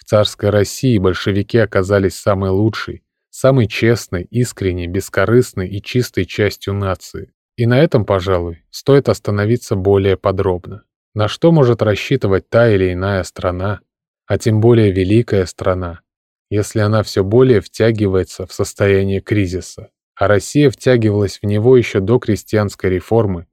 В царской России большевики оказались самой лучшей, самой честной, искренней, бескорыстной и чистой частью нации. И на этом, пожалуй, стоит остановиться более подробно. На что может рассчитывать та или иная страна, а тем более великая страна, если она все более втягивается в состояние кризиса, а Россия втягивалась в него еще до крестьянской реформы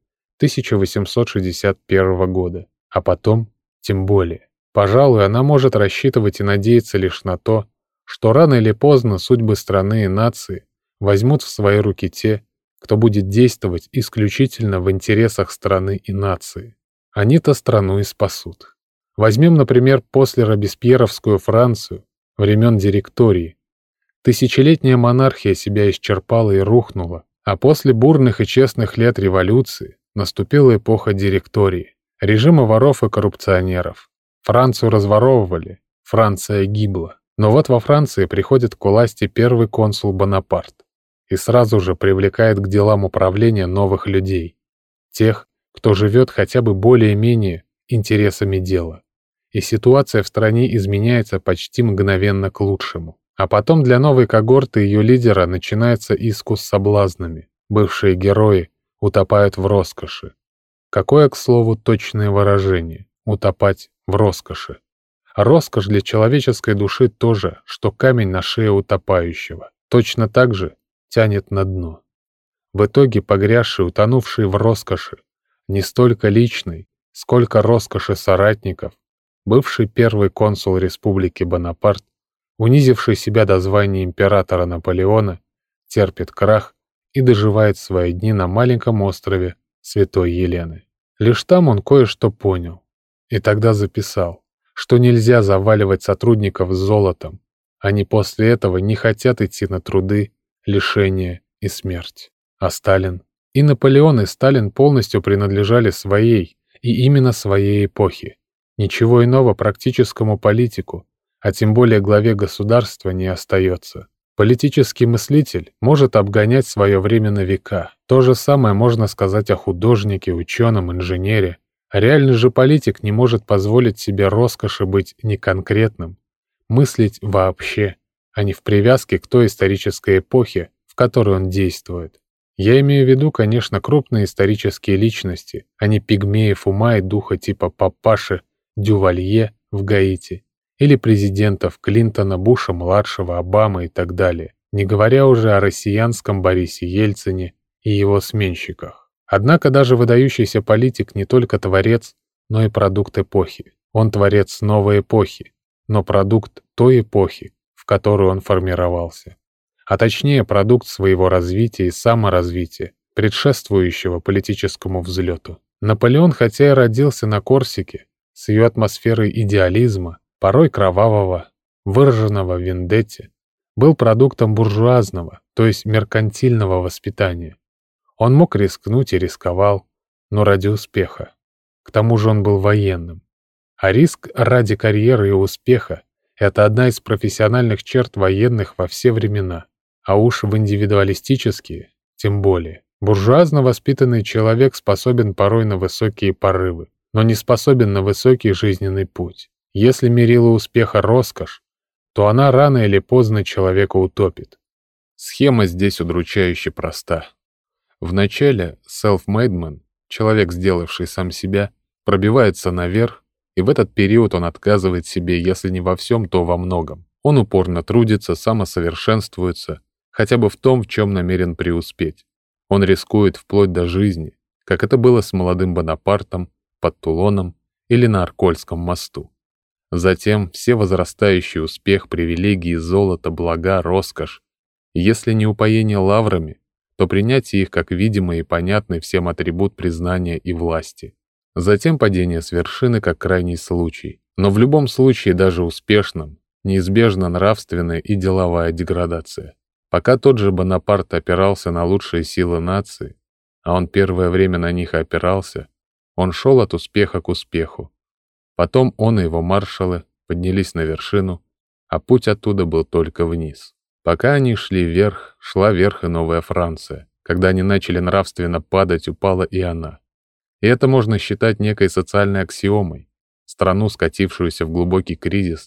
1861 года, а потом тем более. Пожалуй, она может рассчитывать и надеяться лишь на то, что рано или поздно судьбы страны и нации возьмут в свои руки те, кто будет действовать исключительно в интересах страны и нации. Они-то страну и спасут. Возьмем, например, после Робеспьеровскую Францию, времен директории. Тысячелетняя монархия себя исчерпала и рухнула, а после бурных и честных лет революции наступила эпоха директории, режима воров и коррупционеров. Францию разворовывали, Франция гибла. Но вот во Франции приходит к власти первый консул Бонапарт и сразу же привлекает к делам управления новых людей, тех, кто живет хотя бы более-менее интересами дела. И ситуация в стране изменяется почти мгновенно к лучшему. А потом для новой когорты ее лидера начинается искус с соблазнами. Бывшие герои утопают в роскоши. Какое, к слову, точное выражение – утопать в роскоши. Роскошь для человеческой души то же, что камень на шее утопающего. Точно так же тянет на дно. В итоге погрязший, утонувший в роскоши, не столько личной, сколько роскоши соратников, бывший первый консул республики Бонапарт, унизивший себя до звания императора Наполеона, терпит крах и доживает свои дни на маленьком острове Святой Елены. Лишь там он кое-что понял, и тогда записал, что нельзя заваливать сотрудников золотом, они после этого не хотят идти на труды, лишения и смерть. А Сталин? И Наполеон, и Сталин полностью принадлежали своей, и именно своей эпохе. Ничего иного практическому политику, а тем более главе государства, не остается. Политический мыслитель может обгонять свое время на века. То же самое можно сказать о художнике, ученом, инженере. Реальный же политик не может позволить себе роскоши быть неконкретным, мыслить вообще, а не в привязке к той исторической эпохе, в которой он действует. Я имею в виду, конечно, крупные исторические личности, а не пигмеев ума и духа типа папаши Дювалье в Гаити или президентов Клинтона, Буша-младшего, Обамы и так далее, не говоря уже о россиянском Борисе Ельцине и его сменщиках. Однако даже выдающийся политик не только творец, но и продукт эпохи. Он творец новой эпохи, но продукт той эпохи, в которую он формировался. А точнее продукт своего развития и саморазвития, предшествующего политическому взлету. Наполеон, хотя и родился на Корсике, с ее атмосферой идеализма, порой кровавого, выраженного в вендетте, был продуктом буржуазного, то есть меркантильного воспитания. Он мог рискнуть и рисковал, но ради успеха. К тому же он был военным. А риск ради карьеры и успеха – это одна из профессиональных черт военных во все времена. А уж в индивидуалистические, тем более. Буржуазно воспитанный человек способен порой на высокие порывы, но не способен на высокий жизненный путь. Если мерило успеха роскошь, то она рано или поздно человека утопит. Схема здесь удручающе проста. Вначале self-made man, человек, сделавший сам себя, пробивается наверх, и в этот период он отказывает себе, если не во всем, то во многом. Он упорно трудится, самосовершенствуется, хотя бы в том, в чем намерен преуспеть. Он рискует вплоть до жизни, как это было с молодым Бонапартом, под Тулоном или на Аркольском мосту. Затем все возрастающий успех, привилегии, золото, блага, роскошь. И если не упоение лаврами, то принятие их как видимый и понятный всем атрибут признания и власти. Затем падение с вершины как крайний случай. Но в любом случае, даже успешном, неизбежна нравственная и деловая деградация. Пока тот же Бонапарт опирался на лучшие силы нации, а он первое время на них опирался, он шел от успеха к успеху. Потом он и его маршалы поднялись на вершину, а путь оттуда был только вниз. Пока они шли вверх, шла вверх и новая Франция. Когда они начали нравственно падать, упала и она. И это можно считать некой социальной аксиомой. Страну, скатившуюся в глубокий кризис,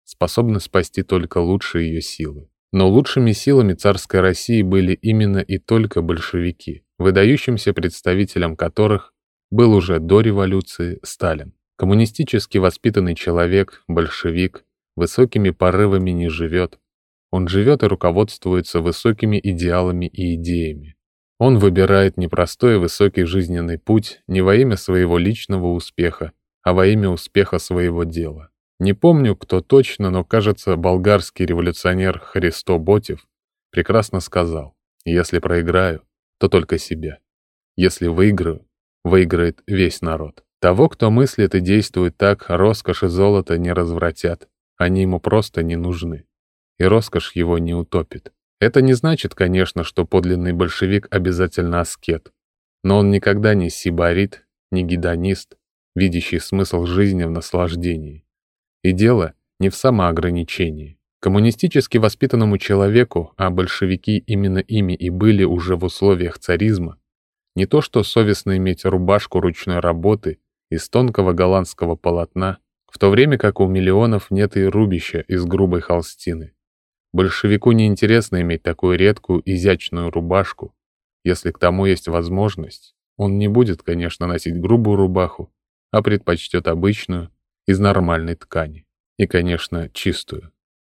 способны спасти только лучшие ее силы. Но лучшими силами царской России были именно и только большевики, выдающимся представителем которых был уже до революции Сталин. Коммунистически воспитанный человек, большевик, высокими порывами не живет. Он живет и руководствуется высокими идеалами и идеями. Он выбирает непростой и высокий жизненный путь не во имя своего личного успеха, а во имя успеха своего дела. Не помню, кто точно, но, кажется, болгарский революционер Христо Ботев прекрасно сказал: «Если проиграю, то только себя. Если выиграю, выиграет весь народ». Того, кто мыслит и действует так, роскошь и золото не развратят. Они ему просто не нужны. И роскошь его не утопит. Это не значит, конечно, что подлинный большевик обязательно аскет. Но он никогда не сибарит, не гедонист, видящий смысл жизни в наслаждении. И дело не в самоограничении. Коммунистически воспитанному человеку, а большевики именно ими и были уже в условиях царизма, не то что совестно иметь рубашку ручной работы из тонкого голландского полотна, в то время как у миллионов нет и рубища из грубой холстины. Большевику неинтересно иметь такую редкую, изящную рубашку. Если к тому есть возможность, он не будет, конечно, носить грубую рубаху, а предпочтет обычную, из нормальной ткани. И, конечно, чистую.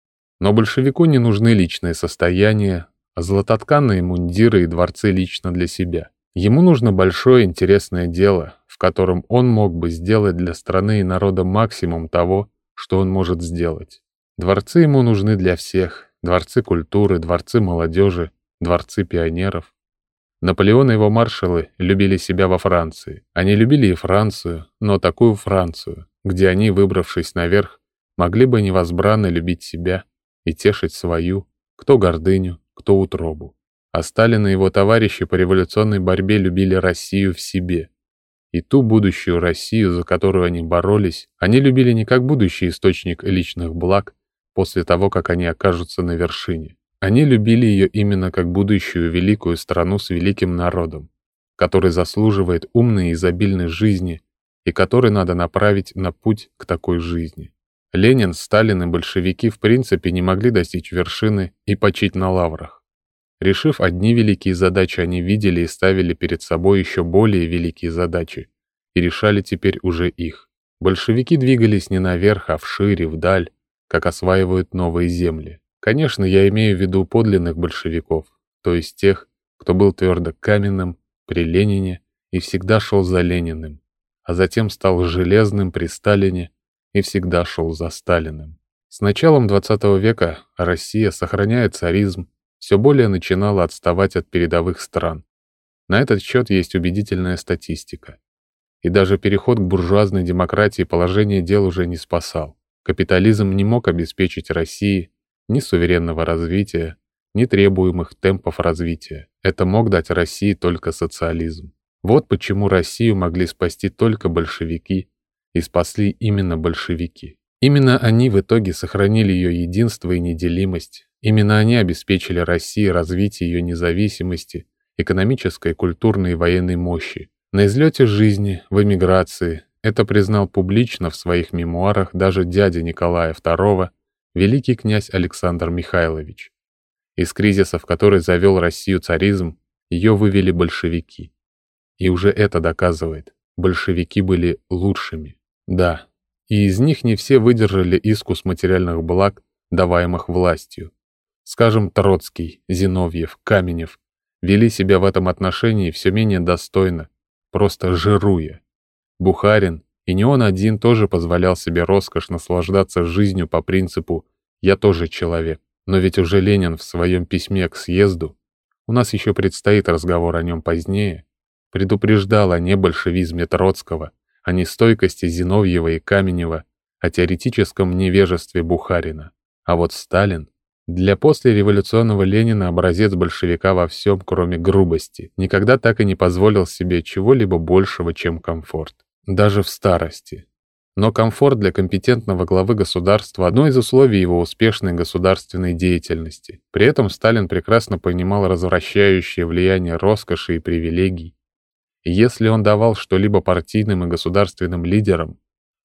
Но большевику не нужны личные состояния, а золототканные мундиры и дворцы лично для себя. Ему нужно большое интересное дело, в котором он мог бы сделать для страны и народа максимум того, что он может сделать. Дворцы ему нужны для всех. Дворцы культуры, дворцы молодежи, дворцы пионеров. Наполеон и его маршалы любили себя во Франции. Они любили и Францию, но такую Францию, где они, выбравшись наверх, могли бы невозбранно любить себя и тешить свою, кто гордыню, кто утробу. А Сталин и его товарищи по революционной борьбе любили Россию в себе. И ту будущую Россию, за которую они боролись, они любили не как будущий источник личных благ после того, как они окажутся на вершине. Они любили ее именно как будущую великую страну с великим народом, который заслуживает умной и изобильной жизни и который надо направить на путь к такой жизни. Ленин, Сталин и большевики в принципе не могли достичь вершины и почить на лаврах. Решив одни великие задачи, они видели и ставили перед собой еще более великие задачи и решали теперь уже их. Большевики двигались не наверх, а вширь и вдаль, как осваивают новые земли. Конечно, я имею в виду подлинных большевиков, то есть тех, кто был твердо каменным при Ленине и всегда шел за Лениным, а затем стал железным при Сталине и всегда шел за Сталиным. С началом XX века Россия, сохраняя царизм, все более начинала отставать от передовых стран. На этот счет есть убедительная статистика. И даже переход к буржуазной демократии положение дел уже не спасал. Капитализм не мог обеспечить России ни суверенного развития, ни требуемых темпов развития. Это мог дать России только социализм. Вот почему Россию могли спасти только большевики, и спасли именно большевики. Именно они в итоге сохранили ее единство и неделимость. Именно они обеспечили России развитие ее независимости, экономической, культурной и военной мощи. На излете жизни, в эмиграции, это признал публично в своих мемуарах даже дядя Николая II, великий князь Александр Михайлович. Из кризиса, в который завел Россию царизм, ее вывели большевики. И уже это доказывает, большевики были лучшими. Да, и из них не все выдержали искус материальных благ, даваемых властью. Скажем, Троцкий, Зиновьев, Каменев вели себя в этом отношении все менее достойно, просто жируя. Бухарин, и не он один, тоже позволял себе роскошь наслаждаться жизнью по принципу «я тоже человек». Но ведь уже Ленин в своем письме к съезду, у нас еще предстоит разговор о нем позднее, предупреждал о небольшевизме Троцкого, о нестойкости Зиновьева и Каменева, о теоретическом невежестве Бухарина. А вот Сталин для послереволюционного Ленина образец большевика во всем, кроме грубости, никогда так и не позволил себе чего-либо большего, чем комфорт. Даже в старости. Но комфорт для компетентного главы государства – одно из условий его успешной государственной деятельности. При этом Сталин прекрасно понимал развращающее влияние роскоши и привилегий. И если он давал что-либо партийным и государственным лидерам,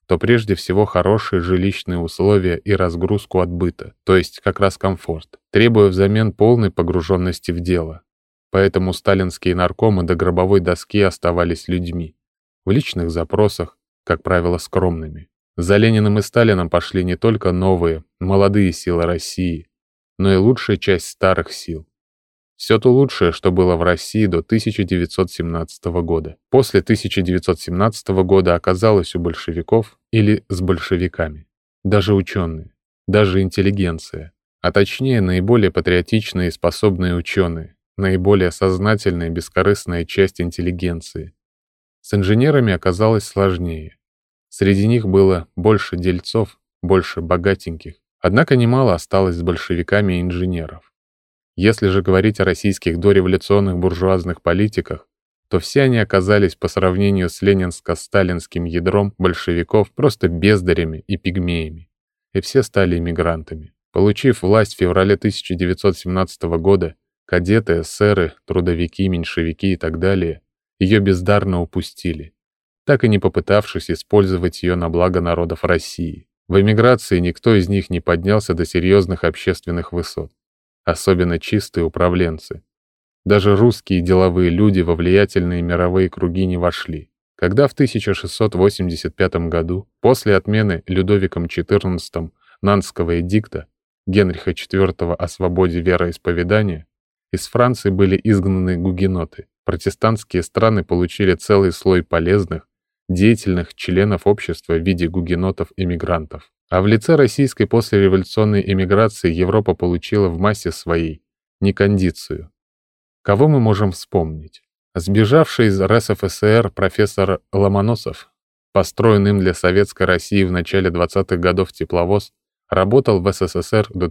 то прежде всего хорошие жилищные условия и разгрузку от быта, то есть как раз комфорт, требуя взамен полной погруженности в дело. Поэтому сталинские наркомы до гробовой доски оставались людьми, в личных запросах, как правило, скромными. За Лениным и Сталином пошли не только новые, молодые силы России, но и лучшая часть старых сил. Все то лучшее, что было в России до 1917 года. После 1917 года оказалось у большевиков или с большевиками. Даже ученые, даже интеллигенция, а точнее наиболее патриотичные и способные ученые, наиболее сознательная и бескорыстная часть интеллигенции. С инженерами оказалось сложнее. Среди них было больше дельцов, больше богатеньких. Однако немало осталось с большевиками и инженеров. Если же говорить о российских дореволюционных буржуазных политиках, то все они оказались по сравнению с ленинско-сталинским ядром большевиков просто бездарями и пигмеями, и все стали эмигрантами. Получив власть в феврале 1917 года, кадеты, эсеры, трудовики, меньшевики и так далее ее бездарно упустили, так и не попытавшись использовать ее на благо народов России. В эмиграции никто из них не поднялся до серьезных общественных высот. Особенно чистые управленцы. Даже русские деловые люди во влиятельные мировые круги не вошли. Когда в 1685 году, после отмены Людовиком XIV Нанского эдикта Генриха IV о свободе вероисповедания, из Франции были изгнаны гугеноты, протестантские страны получили целый слой полезных, деятельных членов общества в виде гугенотов-эмигрантов. А в лице российской послереволюционной эмиграции Европа получила в массе своей некондицию. Кого мы можем вспомнить? Сбежавший из РСФСР профессор Ломоносов, построенный им для Советской России в начале 20-х годов тепловоз, работал в СССР до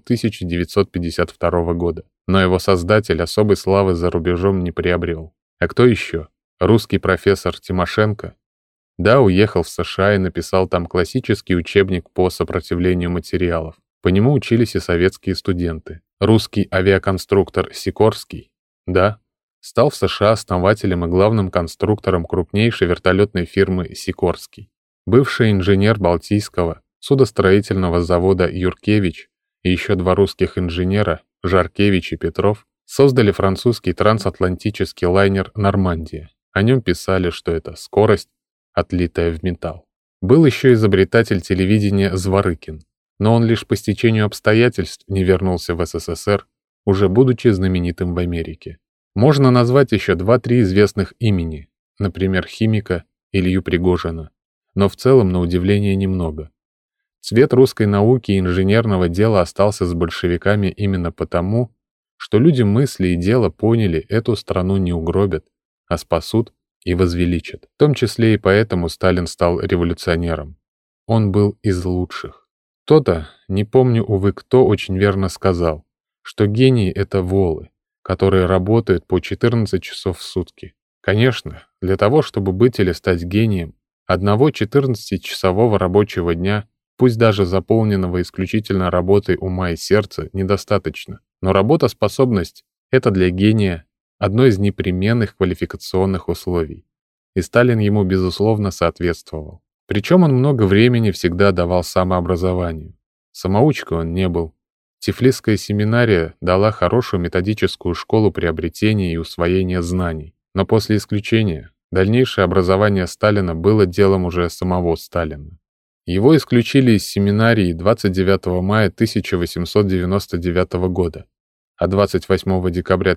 1952 года, но его создатель особой славы за рубежом не приобрел. А кто еще? Русский профессор Тимошенко? Да, уехал в США и написал там классический учебник по сопротивлению материалов. По нему учились и советские студенты. Русский авиаконструктор Сикорский? Да, стал в США основателем и главным конструктором крупнейшей вертолетной фирмы Сикорский. Бывший инженер Балтийского судостроительного завода Юркевич и еще два русских инженера, Жаркевич и Петров, создали французский трансатлантический лайнер «Нормандия». О нем писали, что это скорость, отлитая в металл. Был еще изобретатель телевидения Зворыкин, но он лишь по стечению обстоятельств не вернулся в СССР, уже будучи знаменитым в Америке. Можно назвать еще 2-3 известных имени, например, химика Илью Пригожина, но в целом, на удивление, немного. Цвет русской науки и инженерного дела остался с большевиками именно потому, что люди мысли и дела поняли, эту страну не угробят, а спасут и возвеличат. В том числе и поэтому Сталин стал революционером. Он был из лучших. Кто-то, не помню, увы, кто, очень верно сказал, что гении — это волы, которые работают по 14 часов в сутки. Конечно, для того, чтобы быть или стать гением, одного 14-часового рабочего дня, пусть даже заполненного исключительно работой ума и сердца, недостаточно. Но работоспособность — это для гения одно из непременных квалификационных условий. И Сталин ему, безусловно, соответствовал. Причем он много времени всегда давал самообразованию. Самоучкой он не был. Тифлисская семинария дала хорошую методическую школу приобретения и усвоения знаний. Но после исключения дальнейшее образование Сталина было делом уже самого Сталина. Его исключили из семинарии 29 мая 1899 года, а 28 декабря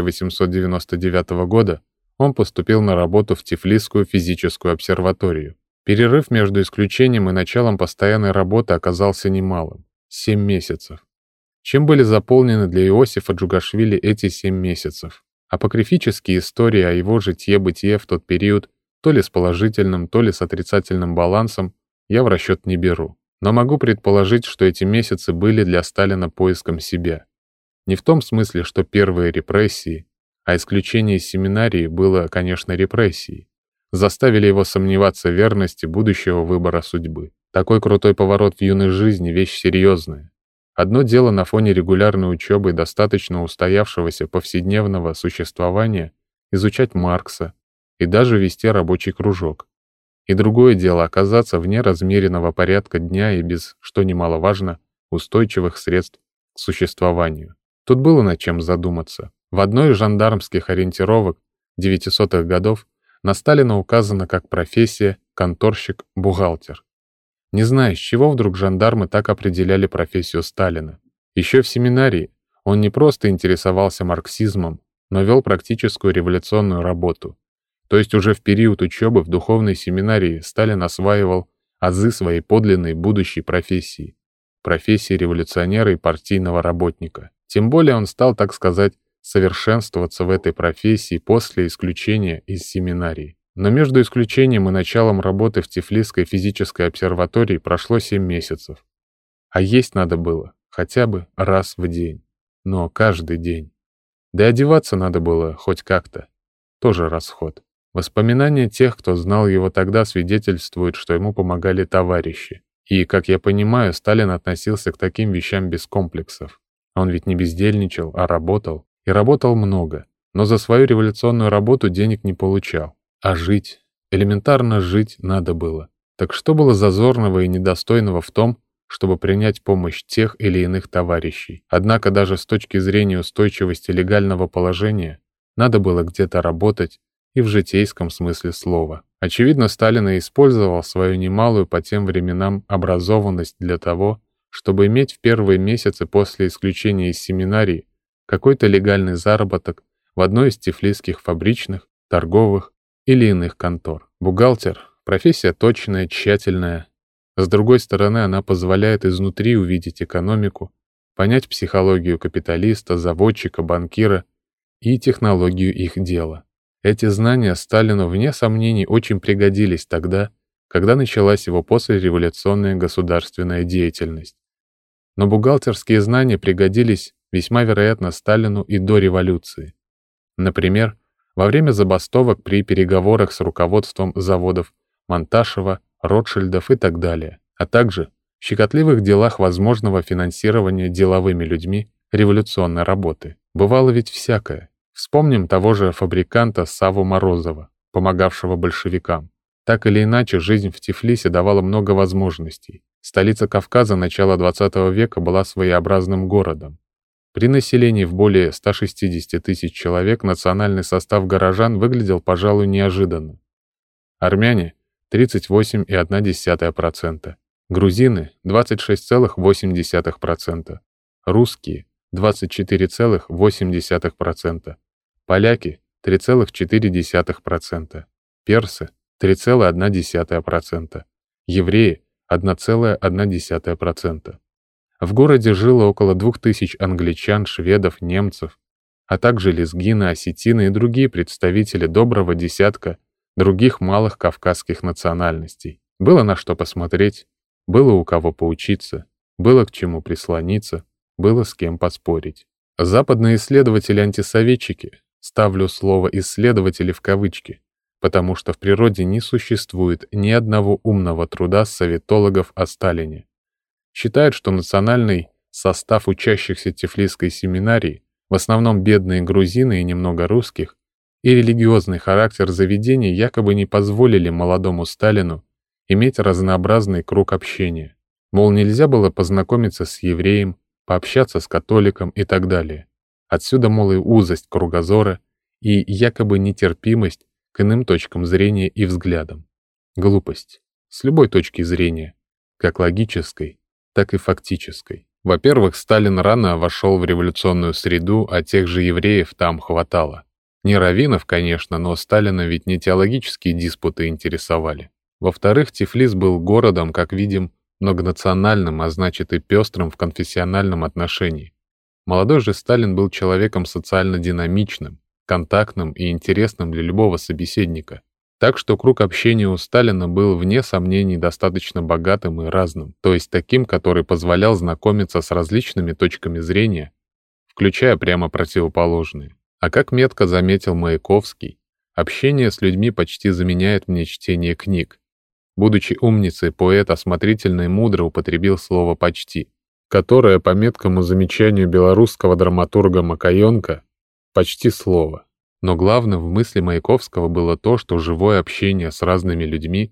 1899 года он поступил на работу в Тифлисскую физическую обсерваторию. Перерыв между исключением и началом постоянной работы оказался немалым – 7 месяцев. Чем были заполнены для Иосифа Джугашвили эти 7 месяцев? Апокрифические истории о его житье-бытие в тот период, то ли с положительным, то ли с отрицательным балансом, я в расчет не беру. Но могу предположить, что эти месяцы были для Сталина поиском себя. Не в том смысле, что первые репрессии, а исключение из семинарии было, конечно, репрессией, заставили его сомневаться в верности будущего выбора судьбы. Такой крутой поворот в юной жизни – вещь серьезная. Одно дело на фоне регулярной учебы достаточно устоявшегося повседневного существования изучать Маркса и даже вести рабочий кружок. И другое дело оказаться вне размеренного порядка дня и без, что немаловажно, устойчивых средств к существованию. Тут было над чем задуматься. В одной из жандармских ориентировок 900-х годов на Сталина указано как профессия конторщик-бухгалтер. Не знаю, с чего вдруг жандармы так определяли профессию Сталина. Еще в семинарии он не просто интересовался марксизмом, но вел практическую революционную работу. То есть уже в период учебы в духовной семинарии Сталин осваивал азы своей подлинной будущей профессии революционера и партийного работника. Тем более он стал, так сказать, совершенствоваться в этой профессии после исключения из семинарии. Но между исключением и началом работы в Тифлисской физической обсерватории прошло 7 месяцев. А есть надо было хотя бы раз в день. Но каждый день. Да и одеваться надо было хоть как-то. Тоже расход. Воспоминания тех, кто знал его тогда, свидетельствуют, что ему помогали товарищи. И, как я понимаю, Сталин относился к таким вещам без комплексов. Он ведь не бездельничал, а работал. И работал много. Но за свою революционную работу денег не получал. А жить, элементарно жить надо было. Так что было зазорного и недостойного в том, чтобы принять помощь тех или иных товарищей? Однако даже с точки зрения устойчивости легального положения надо было где-то работать и в житейском смысле слова. Очевидно, Сталин и использовал свою немалую по тем временам образованность для того, чтобы иметь в первые месяцы после исключения из семинарии какой-то легальный заработок в одной из тифлисских фабричных, торговых или иных контор. Бухгалтер – профессия точная, тщательная. С другой стороны, она позволяет изнутри увидеть экономику, понять психологию капиталиста, заводчика, банкира и технологию их дела. Эти знания Сталину, вне сомнений, очень пригодились тогда, когда началась его послереволюционная государственная деятельность. Но бухгалтерские знания пригодились весьма вероятно Сталину и до революции. Например, во время забастовок при переговорах с руководством заводов Монташева, Ротшильдов и так далее, а также в щекотливых делах возможного финансирования деловыми людьми революционной работы. Бывало ведь всякое. Вспомним того же фабриканта Савву Морозова, помогавшего большевикам. Так или иначе, жизнь в Тифлисе давала много возможностей. Столица Кавказа начала XX века была своеобразным городом. При населении в более 160 тысяч человек национальный состав горожан выглядел, пожалуй, неожиданно. Армяне – 38,1%, грузины – 26,8%, русские – 24,8%, поляки – 3,4%, персы – 3,1%, евреи – 1,1%. В городе жило около 2000 англичан, шведов, немцев, а также лезгины, осетины и другие представители доброго десятка других малых кавказских национальностей. Было на что посмотреть, было у кого поучиться, было к чему прислониться, было с кем поспорить. Западные исследователи-антисоветчики, ставлю слово «исследователи» в кавычки, потому что в природе не существует ни одного умного труда советологов о Сталине, считают, что национальный состав учащихся Тифлисской семинарии, в основном бедные грузины и немного русских, и религиозный характер заведений якобы не позволили молодому Сталину иметь разнообразный круг общения. Мол, нельзя было познакомиться с евреем, пообщаться с католиком и так далее. Отсюда, мол, и узость кругозора, и якобы нетерпимость к иным точкам зрения и взглядам. Глупость. С любой точки зрения, как логической, так и фактической. Во-первых, Сталин рано вошел в революционную среду, а тех же евреев там хватало. Не раввинов, конечно, но Сталина ведь не теологические диспуты интересовали. Во-вторых, Тифлис был городом, как видим, многонациональным, а значит и пестрым в конфессиональном отношении. Молодой же Сталин был человеком социально динамичным, контактным и интересным для любого собеседника. Так что круг общения у Сталина был, вне сомнений, достаточно богатым и разным, то есть таким, который позволял знакомиться с различными точками зрения, включая прямо противоположные. А как метко заметил Маяковский, общение с людьми почти заменяет мне чтение книг. Будучи умницей, поэт осмотрительно и мудро употребил слово «почти», которое, по меткому замечанию белорусского драматурга Макаенко, почти слово. Но главным в мысли Маяковского было то, что живое общение с разными людьми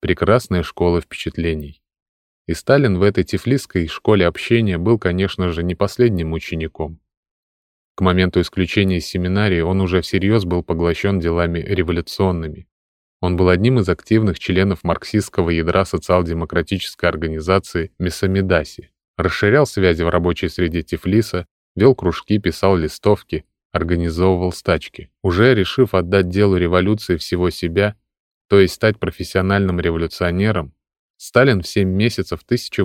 прекрасная школа впечатлений. И Сталин в этой тифлисской школе общения был, конечно же, не последним учеником. К моменту исключения из семинарии он уже всерьез был поглощен делами революционными. Он был одним из активных членов марксистского ядра социал-демократической организации Месамедаси, расширял связи в рабочей среде Тифлиса, вел кружки, писал листовки, организовывал стачки. Уже решив отдать делу революции всего себя, то есть стать профессиональным революционером, Сталин в 7 месяцев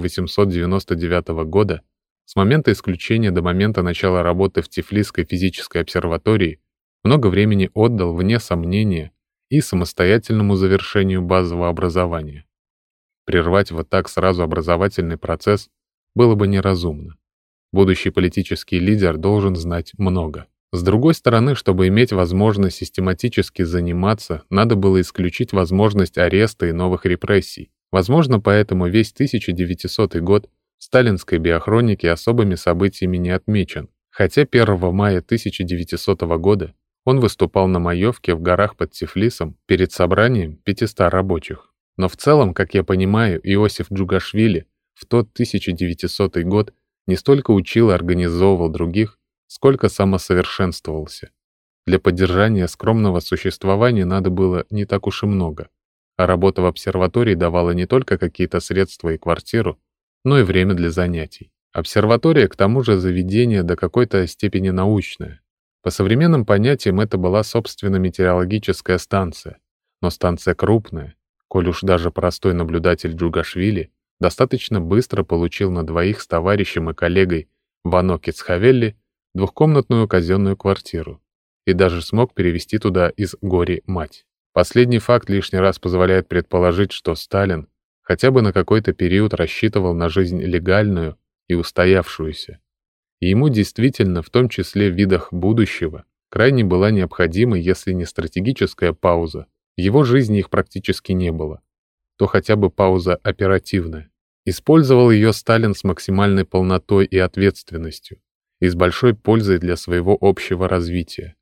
1899 года, с момента исключения до момента начала работы в Тифлисской физической обсерватории, много времени отдал, вне сомнения, и самостоятельному завершению базового образования. Прервать вот так сразу образовательный процесс было бы неразумно. Будущий политический лидер должен знать много. С другой стороны, чтобы иметь возможность систематически заниматься, надо было исключить возможность ареста и новых репрессий. Возможно, поэтому весь 1900 год в сталинской биохронике особыми событиями не отмечен, хотя 1 мая 1900 года он выступал на Маевке в горах под Тифлисом перед собранием 500 рабочих. Но в целом, как я понимаю, Иосиф Джугашвили в тот 1900 год не столько учил и организовывал других, сколько самосовершенствовался. Для поддержания скромного существования надо было не так уж и много, а работа в обсерватории давала не только какие-то средства и квартиру, но и время для занятий. Обсерватория, к тому же, заведение до какой-то степени научное. По современным понятиям это была собственно метеорологическая станция, но станция крупная, коль уж даже простой наблюдатель Джугашвили достаточно быстро получил на двоих с товарищем и коллегой Вано Кицхавелли двухкомнатную казенную квартиру и даже смог перевести туда из Гори мать. Последний факт лишний раз позволяет предположить, что Сталин хотя бы на какой-то период рассчитывал на жизнь легальную и устоявшуюся. И ему действительно, в том числе в видах будущего, крайне была необходима, если не стратегическая пауза, в его жизни их практически не было, то хотя бы пауза оперативная. Использовал ее Сталин с максимальной полнотой и ответственностью, и с большой пользой для своего общего развития.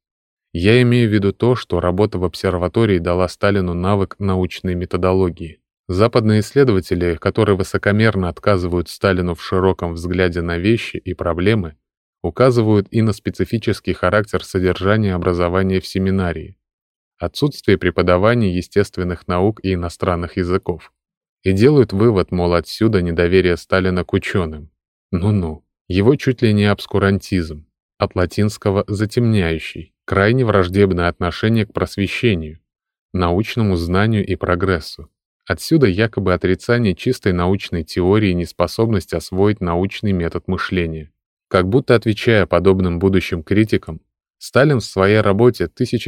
Я имею в виду то, что работа в обсерватории дала Сталину навык научной методологии. Западные исследователи, которые высокомерно отказывают Сталину в широком взгляде на вещи и проблемы, указывают и на специфический характер содержания образования в семинарии, отсутствие преподавания естественных наук и иностранных языков, и делают вывод, мол, отсюда недоверие Сталина к ученым. Ну-ну, его чуть ли не обскурантизм, от латинского «затемняющий», крайне враждебное отношение к просвещению, научному знанию и прогрессу. Отсюда якобы отрицание чистой научной теории и неспособность освоить научный метод мышления. Как будто отвечая подобным будущим критикам, Сталин в своей работе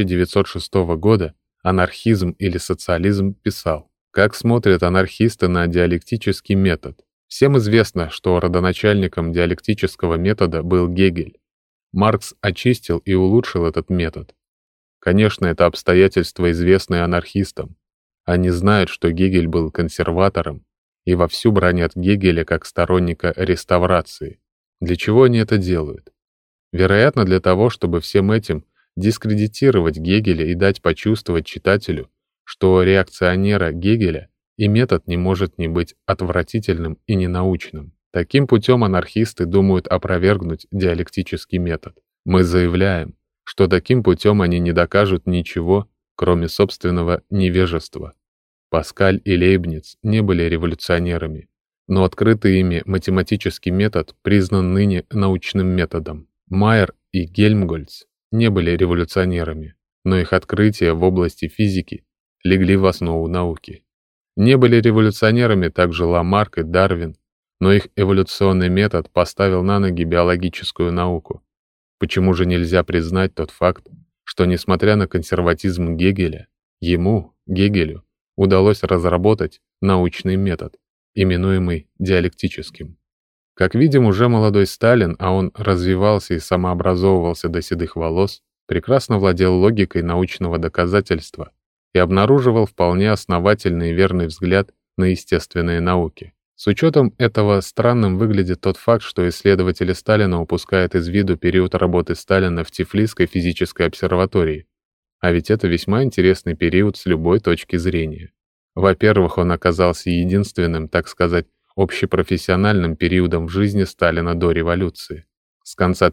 1906 года «Анархизм или социализм» писал: «Как смотрят анархисты на диалектический метод? Всем известно, что родоначальником диалектического метода был Гегель. Маркс очистил и улучшил этот метод. Конечно, это обстоятельства, известные анархистам. Они знают, что Гегель был консерватором и вовсю бранят Гегеля как сторонника реставрации. Для чего они это делают? Вероятно, для того, чтобы всем этим дискредитировать Гегеля и дать почувствовать читателю, что реакционера Гегеля и метод не может не быть отвратительным и ненаучным. Таким путем анархисты думают опровергнуть диалектический метод. Мы заявляем, что таким путем они не докажут ничего, кроме собственного невежества. Паскаль и Лейбниц не были революционерами, но открытый ими математический метод признан ныне научным методом. Майер и Гельмгольц не были революционерами, но их открытия в области физики легли в основу науки. Не были революционерами также Ламарк и Дарвин, но их эволюционный метод поставил на ноги биологическую науку. Почему же нельзя признать тот факт, что, несмотря на консерватизм Гегеля, ему, Гегелю, удалось разработать научный метод, именуемый диалектическим? Как видим, уже молодой Сталин, а он развивался и самообразовывался до седых волос, прекрасно владел логикой научного доказательства и обнаруживал вполне основательный и верный взгляд на естественные науки. С учетом этого странным выглядит тот факт, что исследователи Сталина упускают из виду период работы Сталина в Тифлисской физической обсерватории. А ведь это весьма интересный период с любой точки зрения. Во-первых, он оказался единственным, так сказать, общепрофессиональным периодом в жизни Сталина до революции. С конца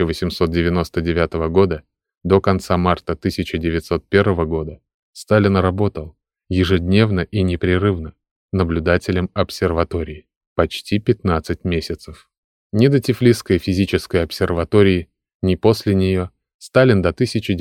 1899 года до конца марта 1901 года Сталин работал ежедневно и непрерывно наблюдателем обсерватории почти 15 месяцев. Ни до Тифлисской физической обсерватории, ни после нее Сталин до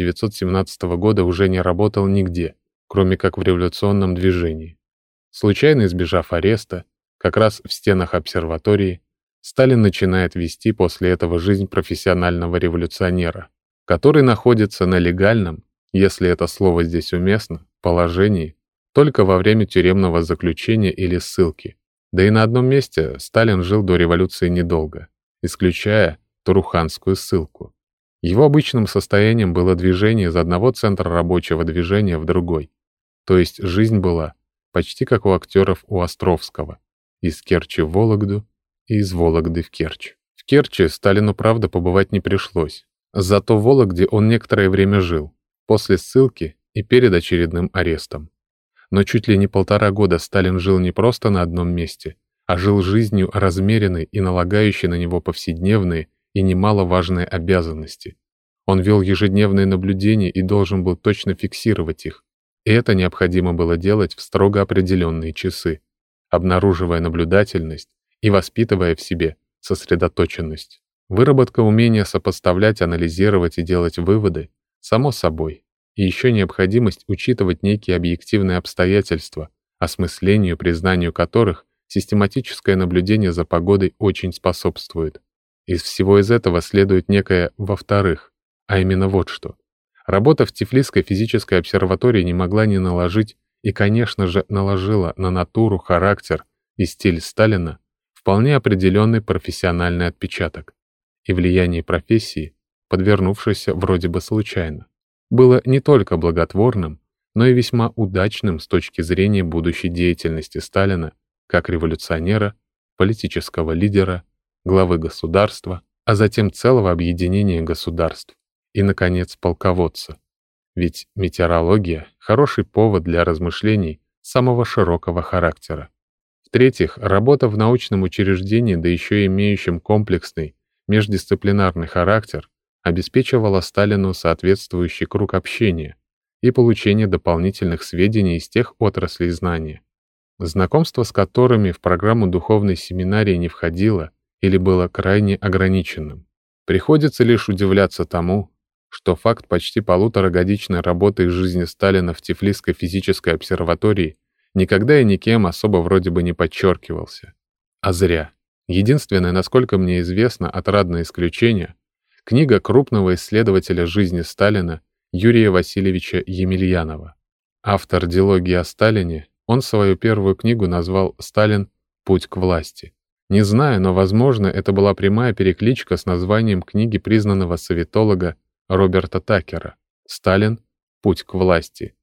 1917 года уже не работал нигде, кроме как в революционном движении. Случайно избежав ареста, как раз в стенах обсерватории, Сталин начинает вести после этого жизнь профессионального революционера, который находится на легальном, если это слово здесь уместно, положении только во время тюремного заключения или ссылки. Да и на одном месте Сталин жил до революции недолго, исключая Туруханскую ссылку. Его обычным состоянием было движение из одного центра рабочего движения в другой. То есть жизнь была почти как у актеров у Островского: из Керчи в Вологду и из Вологды в Керчь. В Керчи Сталину, правда, побывать не пришлось. Зато в Вологде он некоторое время жил, после ссылки и перед очередным арестом. Но чуть ли не 1,5 года Сталин жил не просто на одном месте, а жил жизнью размеренной и налагающей на него повседневные и немаловажные обязанности. Он вел ежедневные наблюдения и должен был точно фиксировать их. И это необходимо было делать в строго определенные часы, обнаруживая наблюдательность и воспитывая в себе сосредоточенность. Выработка умения сопоставлять, анализировать и делать выводы, само собой, и еще необходимость учитывать некие объективные обстоятельства, осмыслению, признанию которых систематическое наблюдение за погодой очень способствует. Из всего из этого следует некое «во-вторых», а именно вот что. Работа в Тифлисской физической обсерватории не могла не наложить и, конечно же, наложила на натуру, характер и стиль Сталина вполне определенный профессиональный отпечаток. И влияние профессии, подвернувшейся вроде бы случайно, было не только благотворным, но и весьма удачным с точки зрения будущей деятельности Сталина как революционера, политического лидера, главы государства, а затем целого объединения государств и, наконец, полководца. Ведь метеорология — хороший повод для размышлений самого широкого характера. В-третьих, работа в научном учреждении, да еще имеющем комплексный, междисциплинарный характер, обеспечивала Сталину соответствующий круг общения и получение дополнительных сведений из тех отраслей знания, знакомство с которыми в программу духовной семинарии не входило или было крайне ограниченным. Приходится лишь удивляться тому, что факт почти 1,5-годичной работы из жизни Сталина в Тифлисской физической обсерватории никогда и никем особо вроде бы не подчеркивался. А зря. Единственное, насколько мне известно, отрадное исключение — книга крупного исследователя жизни Сталина Юрия Васильевича Емельянова. Автор дилогии о Сталине, он свою первую книгу назвал «Сталин. Путь к власти». Не знаю, но, возможно, это была прямая перекличка с названием книги признанного советолога Роберта Такера «Сталин. Путь к власти.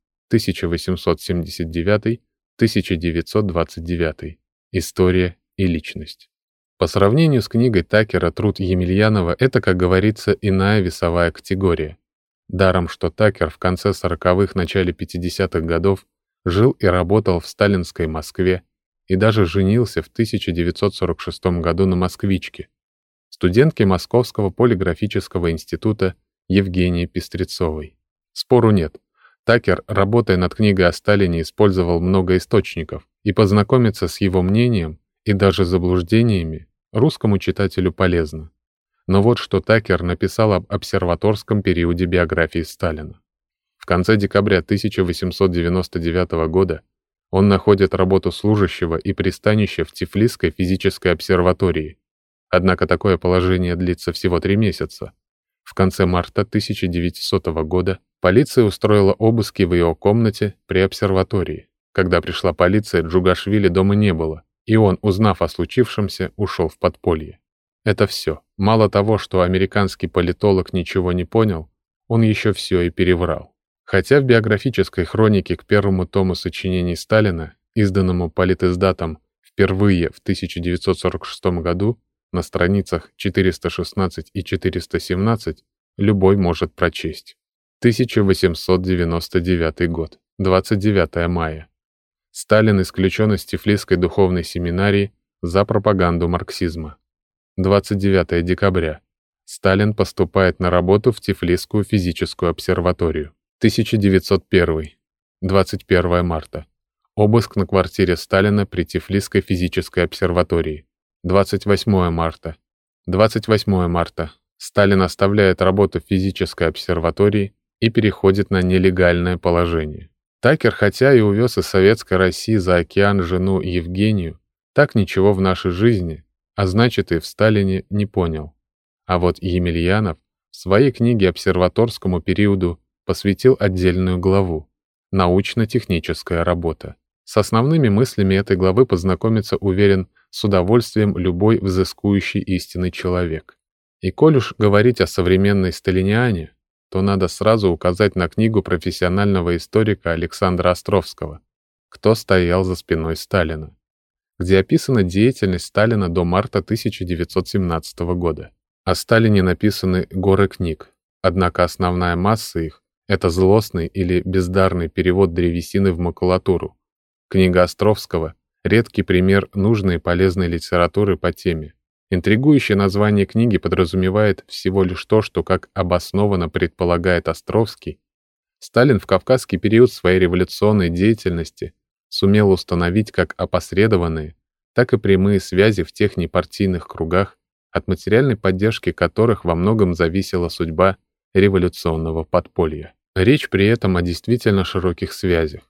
1879-1929. История и личность». По сравнению с книгой Такера труд Емельянова — это, как говорится, иная весовая категория. Даром, что Такер в конце 40-х, начале 50-х годов жил и работал в сталинской Москве и даже женился в 1946 году на москвичке, студентке Московского полиграфического института Евгении Пестрецовой. Спору нет. Такер, работая над книгой о Сталине, использовал много источников, и познакомиться с его мнением и даже заблуждениями русскому читателю полезно. Но вот что Такер написал об обсерваторском периоде биографии Сталина. В конце декабря 1899 года он находит работу служащего и пристанище в Тифлисской физической обсерватории. Однако такое положение длится всего 3 месяца. В конце марта 1900 года полиция устроила обыски в его комнате при обсерватории. Когда пришла полиция, Джугашвили дома не было, и он, узнав о случившемся, ушел в подполье. Это все. Мало того, что американский политолог ничего не понял, он еще все и переврал. Хотя в биографической хронике к первому тому сочинений Сталина, изданному Политиздатом впервые в 1946 году, на страницах 416 и 417 любой может прочесть. 1899 год, 29 мая. Сталин исключен из Тифлисской духовной семинарии за пропаганду марксизма. 29 декабря. Сталин поступает на работу в Тифлисскую физическую обсерваторию. 1901. 21 марта. Обыск на квартире Сталина при Тифлисской физической обсерватории. 28 марта. 28 марта. Сталин оставляет работу в физической обсерватории и переходит на нелегальное положение. Такер, хотя и увез из Советской России за океан жену Евгению, так ничего в нашей жизни, а значит и в Сталине, не понял. А вот Емельянов в своей книге обсерваторскому периоду посвятил отдельную главу «Научно-техническая работа». С основными мыслями этой главы познакомиться, уверен, с удовольствием любой взыскующий истинный человек. И коль уж говорить о современной сталиниане, то надо сразу указать на книгу профессионального историка Александра Островского «Кто стоял за спиной Сталина», где описана деятельность Сталина до марта 1917 года. О Сталине написаны горы книг, однако основная масса их – это злостный или бездарный перевод древесины в макулатуру. Книга Островского – редкий пример нужной и полезной литературы по теме. Интригующее название книги подразумевает всего лишь то, что, как обоснованно предполагает Островский, Сталин в кавказский период своей революционной деятельности сумел установить как опосредованные, так и прямые связи в тех непартийных кругах, от материальной поддержки которых во многом зависела судьба революционного подполья. Речь при этом о действительно широких связях.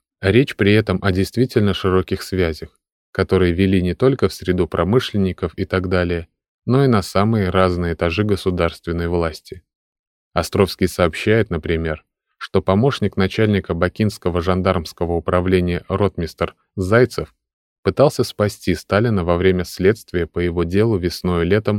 Которые вели не только в среду промышленников и так далее, но и на самые разные этажи государственной власти. Островский сообщает, например, что помощник начальника Бакинского жандармского управления ротмистр Зайцев пытался спасти Сталина во время следствия по его делу весной-летом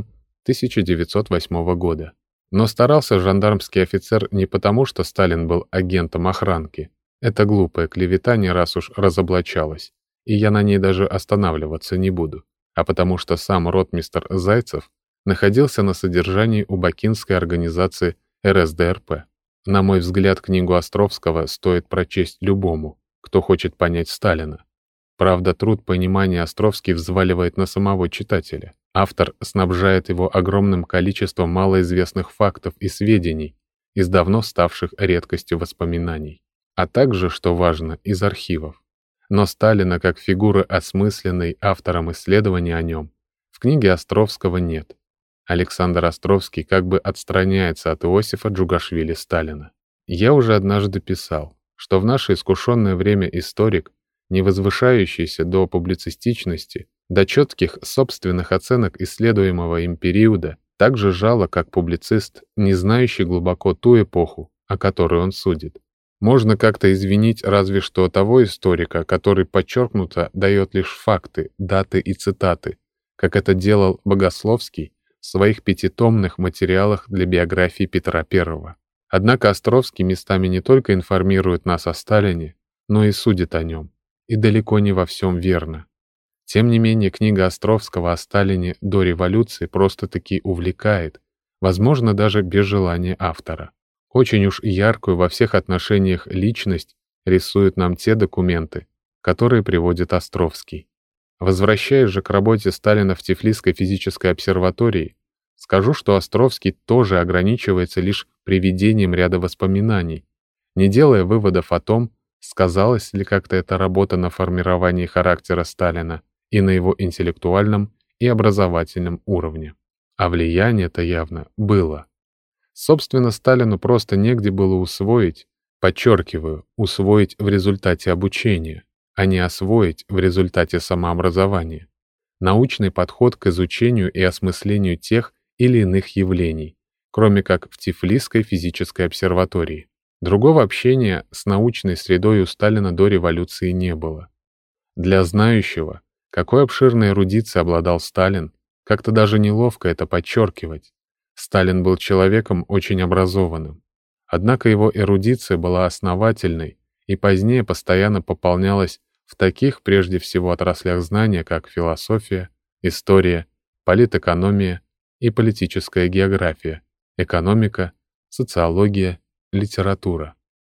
1908 года. Но старался жандармский офицер не потому, что Сталин был агентом охранки. Эта глупая клевета не раз уж разоблачалась, и я на ней даже останавливаться не буду, а потому что сам ротмистр Зайцев находился на содержании у бакинской организации РСДРП. На мой взгляд, книгу Островского стоит прочесть любому, кто хочет понять Сталина. Правда, труд понимания Островский взваливает на самого читателя. Автор снабжает его огромным количеством малоизвестных фактов и сведений из давно ставших редкостью воспоминаний, а также, что важно, из архивов. Но Сталина как фигуры, осмысленной автором исследования о нем, в книге Островского нет. Александр Островский как бы отстраняется от Иосифа Джугашвили Сталина. Я уже однажды писал, что в наше искушенное время историк, не возвышающийся до публицистичности, до четких собственных оценок исследуемого им периода, так же жало, как публицист, не знающий глубоко ту эпоху, о которой он судит. Можно как-то извинить разве что того историка, который подчеркнуто дает лишь факты, даты и цитаты, как это делал Богословский в своих пятитомных материалах для биографии Петра I. Однако Островский местами не только информирует нас о Сталине, но и судит о нем. И далеко не во всем верно. Тем не менее, книга Островского о Сталине до революции просто-таки увлекает, возможно, даже без желания автора. Очень уж яркую во всех отношениях личность рисуют нам те документы, которые приводит Островский. Возвращаясь же к работе Сталина в Тифлисской физической обсерватории, скажу, что Островский тоже ограничивается лишь приведением ряда воспоминаний, не делая выводов о том, сказалась ли как-то эта работа на формировании характера Сталина и на его интеллектуальном и образовательном уровне. А влияние-то явно было. Собственно, Сталину просто негде было усвоить, подчеркиваю, усвоить в результате обучения, а не освоить в результате самообразования, научный подход к изучению и осмыслению тех или иных явлений, кроме как в Тифлисской физической обсерватории. Другого общения с научной средой у Сталина до революции не было. Для знающего, какой обширной эрудицией обладал Сталин, как-то даже неловко это подчеркивать. Сталин был человеком очень образованным. Однако его эрудиция была основательной и позднее постоянно пополнялась в таких, прежде всего, отраслях знания, как философия, история, политэкономия и политическая география, экономика, социология, литература.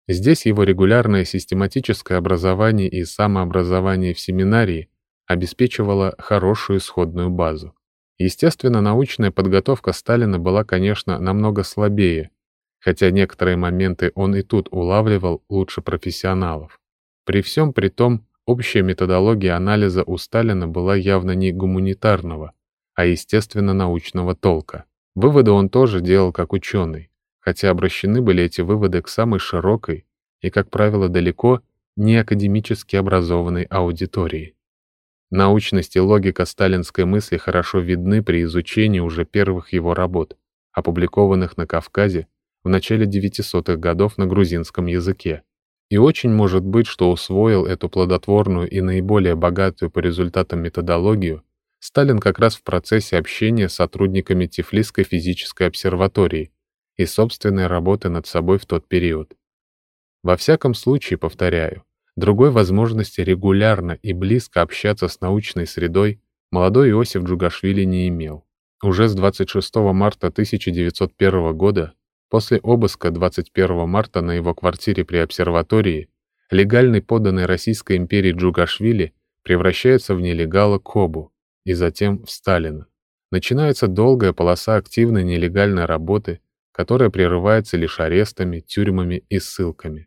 Здесь его регулярное систематическое образование и самообразование в семинарии обеспечивало хорошую исходную базу. Естественно, научная подготовка Сталина была, конечно, намного слабее, хотя некоторые моменты он и тут улавливал лучше профессионалов. При всем при том, общая методология анализа у Сталина была явно не гуманитарного, а естественно-научного толка. Выводы он тоже делал как ученый, хотя обращены были эти выводы к самой широкой и, как правило, далеко не академически образованной аудитории. Научность и логика сталинской мысли хорошо видны при изучении уже первых его работ, опубликованных на Кавказе в начале 900-х годов на грузинском языке. И очень может быть, что усвоил эту плодотворную и наиболее богатую по результатам методологию Сталин как раз в процессе общения с сотрудниками Тифлисской физической обсерватории и собственной работы над собой в тот период. Во всяком случае, повторяю, другой возможности регулярно и близко общаться с научной средой молодой Иосиф Джугашвили не имел. Уже с 26 марта 1901 года, после обыска 21 марта на его квартире при обсерватории, легальный подданный Российской империи Джугашвили превращается в нелегала Кобу и затем в Сталина. Начинается долгая полоса активной нелегальной работы, которая прерывается лишь арестами, тюрьмами и ссылками.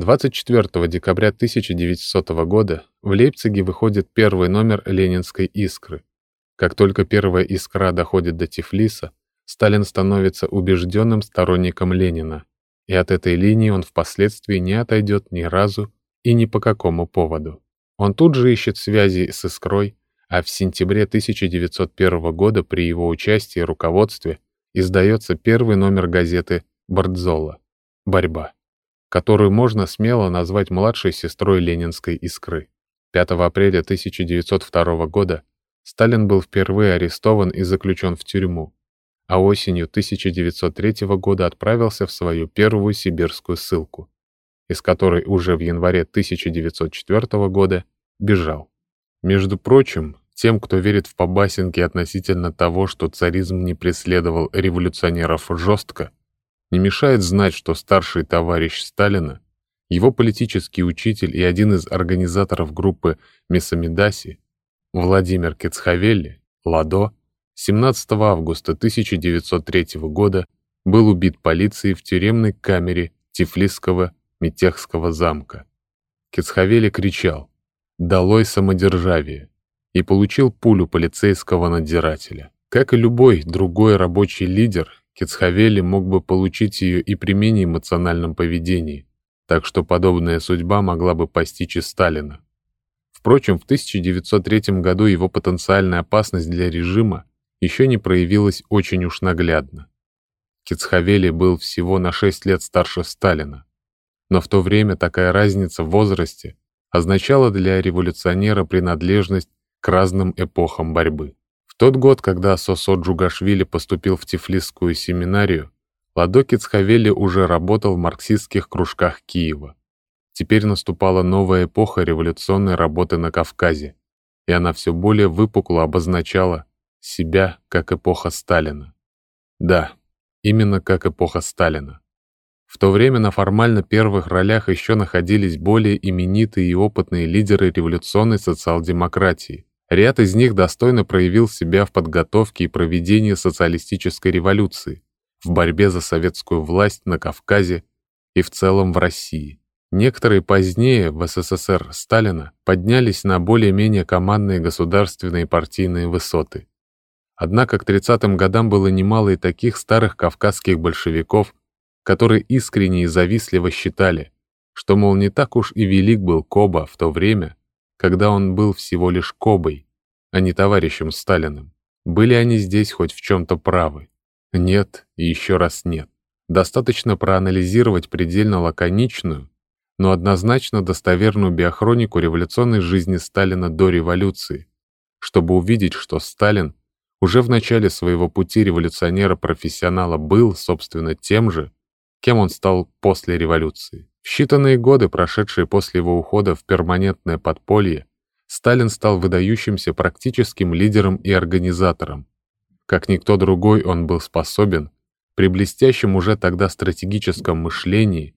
24 декабря 1900 года в Лейпциге выходит первый номер «Ленинской искры». Как только первая искра доходит до Тифлиса, Сталин становится убежденным сторонником Ленина, и от этой линии он впоследствии не отойдет ни разу и ни по какому поводу. Он тут же ищет связи с искрой, а в сентябре 1901 года при его участии и руководстве издается первый номер газеты «Бардзола» «Борьба», которую можно смело назвать младшей сестрой ленинской искры. 5 апреля 1902 года Сталин был впервые арестован и заключен в тюрьму, а осенью 1903 года отправился в свою первую сибирскую ссылку, из которой уже в январе 1904 года бежал. Между прочим, тем, кто верит в побасенки относительно того, что царизм не преследовал революционеров жестко, не мешает знать, что старший товарищ Сталина, его политический учитель и один из организаторов группы Месамедаси, Владимир Кецхавели, Ладо, 17 августа 1903 года был убит полицией в тюремной камере Тифлисского Метехского замка. Кецхавели кричал «Долой самодержавие!» и получил пулю полицейского надзирателя. Как и любой другой рабочий лидер, Кецхавели мог бы получить ее и при менее эмоциональном поведении, так что подобная судьба могла бы постичь и Сталина. Впрочем, в 1903 году его потенциальная опасность для режима еще не проявилась очень уж наглядно. Кецхавели был всего на 6 лет старше Сталина, но в то время такая разница в возрасте означала для революционера принадлежность к разным эпохам борьбы. В тот год, когда Сосо Джугашвили поступил в Тифлисскую семинарию, Ладо Кецхавели уже работал в марксистских кружках Киева. Теперь наступала новая эпоха революционной работы на Кавказе, и она все более выпукло обозначала себя как эпоха Сталина. Да, именно как эпоха Сталина. В то время на формально первых ролях еще находились более именитые и опытные лидеры революционной социал-демократии. Ряд из них достойно проявил себя в подготовке и проведении социалистической революции, в борьбе за советскую власть на Кавказе и в целом в России. Некоторые позднее в СССР Сталина поднялись на более-менее командные государственные и партийные высоты. Однако к 30-м годам было немало и таких старых кавказских большевиков, которые искренне и завистливо считали, что, мол, не так уж и велик был Коба в то время, когда он был всего лишь Кобой, а не товарищем Сталиным. Были они здесь хоть в чем-то правы? Нет и еще раз нет. Достаточно проанализировать предельно лаконичную, но однозначно достоверную биохронику революционной жизни Сталина до революции, чтобы увидеть, что Сталин уже в начале своего пути революционера-профессионала был, собственно, тем же, кем он стал после революции. В считанные годы, прошедшие после его ухода в перманентное подполье, Сталин стал выдающимся практическим лидером и организатором. Как никто другой он был способен, при блестящем уже тогда стратегическом мышлении,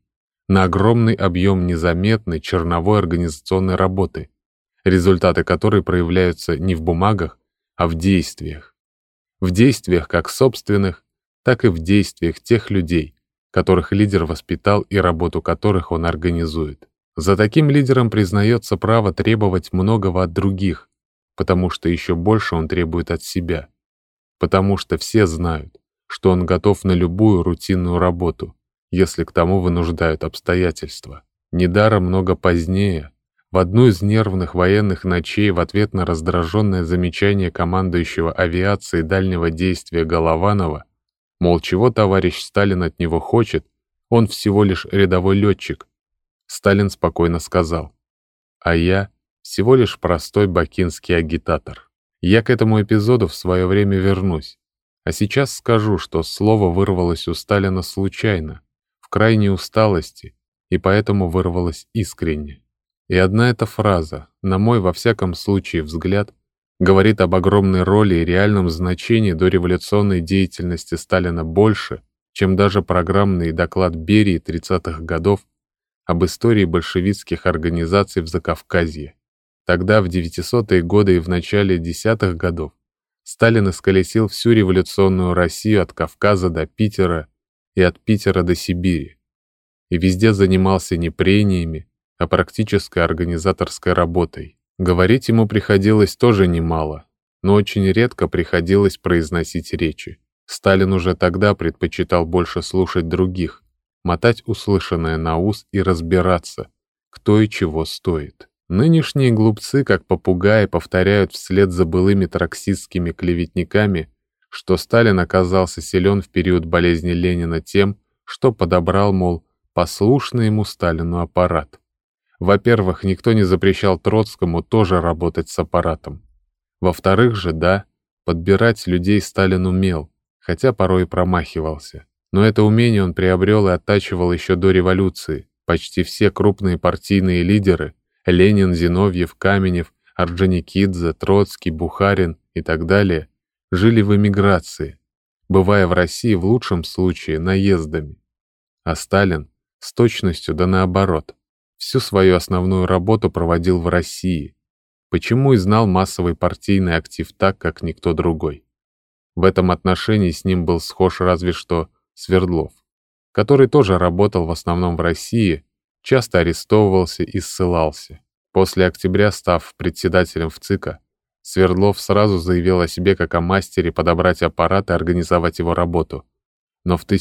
на огромный объем незаметной черновой организационной работы, результаты которой проявляются не в бумагах, а в действиях. В действиях как собственных, так и в действиях тех людей, которых лидер воспитал и работу которых он организует. За таким лидером признается право требовать многого от других, потому что еще больше он требует от себя, потому что все знают, что он готов на любую рутинную работу, если к тому вынуждают обстоятельства. Недаром много позднее, в одну из нервных военных ночей в ответ на раздраженное замечание командующего авиацией дальнего действия Голованова, мол, чего товарищ Сталин от него хочет, он всего лишь рядовой летчик, Сталин спокойно сказал: «А я всего лишь простой бакинский агитатор». Я к этому эпизоду в свое время вернусь. А сейчас скажу, что слово вырвалось у Сталина случайно, в крайней усталости, и поэтому вырвалось искренне. И одна эта фраза, на мой во всяком случае взгляд, говорит об огромной роли и реальном значении дореволюционной деятельности Сталина больше, чем даже программный доклад Берии 30-х годов об истории большевистских организаций в Закавказье. Тогда, в 900-е годы и в начале 10-х годов, Сталин исколесил всю революционную Россию от Кавказа до Питера и от Питера до Сибири. И везде занимался не прениями, а практической организаторской работой. Говорить ему приходилось тоже немало, но очень редко приходилось произносить речи. Сталин уже тогда предпочитал больше слушать других, мотать услышанное на ус и разбираться, кто и чего стоит. Нынешние глупцы, как попугаи, повторяют вслед за былыми троцкистскими клеветниками, что Сталин оказался силен в период болезни Ленина тем, что подобрал, мол, послушный ему Сталину аппарат. Во-первых, никто не запрещал Троцкому тоже работать с аппаратом. Во-вторых же, да, подбирать людей Сталин умел, хотя порой и промахивался. Но это умение он приобрел и оттачивал еще до революции. Почти все крупные партийные лидеры — Ленин, Зиновьев, Каменев, Орджоникидзе, Троцкий, Бухарин и так далее — жили в эмиграции, бывая в России в лучшем случае наездами. А Сталин с точностью да наоборот всю свою основную работу проводил в России, почему и знал массовый партийный актив так, как никто другой. В этом отношении с ним был схож разве что Свердлов, который тоже работал в основном в России, часто арестовывался и ссылался. После октября, став председателем ВЦИКа, Свердлов сразу заявил о себе как о мастере подобрать аппарат и организовать его работу. Но в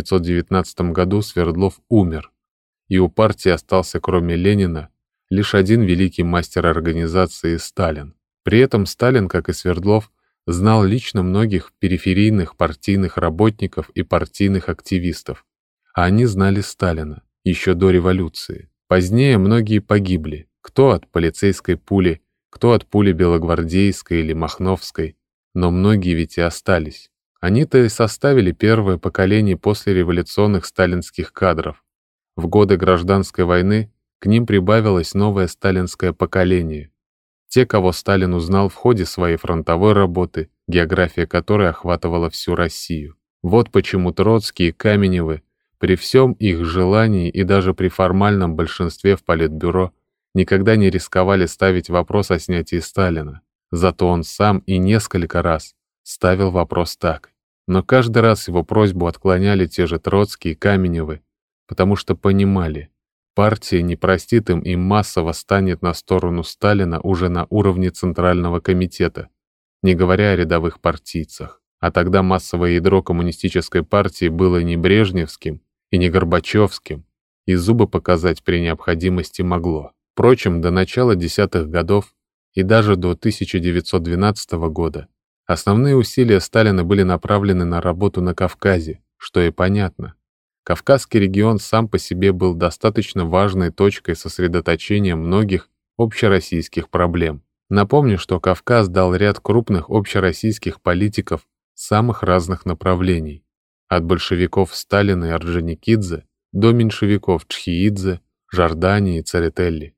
1919 году Свердлов умер, и у партии остался, кроме Ленина, лишь один великий мастер организации — Сталин. При этом Сталин, как и Свердлов, знал лично многих периферийных партийных работников и партийных активистов, а они знали Сталина еще до революции. Позднее многие погибли, кто от полицейской пули, кто от пули белогвардейской или махновской, но многие ведь и остались. Они-то и составили первое поколение послереволюционных сталинских кадров. В годы гражданской войны к ним прибавилось новое сталинское поколение. Те, кого Сталин узнал в ходе своей фронтовой работы, география которой охватывала всю Россию. Вот почему Троцкий и Каменевы, при всем их желании и даже при формальном большинстве в Политбюро, никогда не рисковали ставить вопрос о снятии Сталина. Зато он сам и несколько раз ставил вопрос так. Но каждый раз его просьбу отклоняли те же Троцкий и Каменевы, потому что понимали, партия не простит им и массово станет на сторону Сталина уже на уровне Центрального комитета, не говоря о рядовых партийцах. А тогда массовое ядро коммунистической партии было не брежневским и не горбачевским, и зубы показать при необходимости могло. Впрочем, до начала 10-х годов и даже до 1912 года основные усилия Сталина были направлены на работу на Кавказе, что и понятно. Кавказский регион сам по себе был достаточно важной точкой сосредоточения многих общероссийских проблем. Напомню, что Кавказ дал ряд крупных общероссийских политиков самых разных направлений, от большевиков Сталина и Орджоникидзе до меньшевиков Чхеидзе, Жордани и Церетели.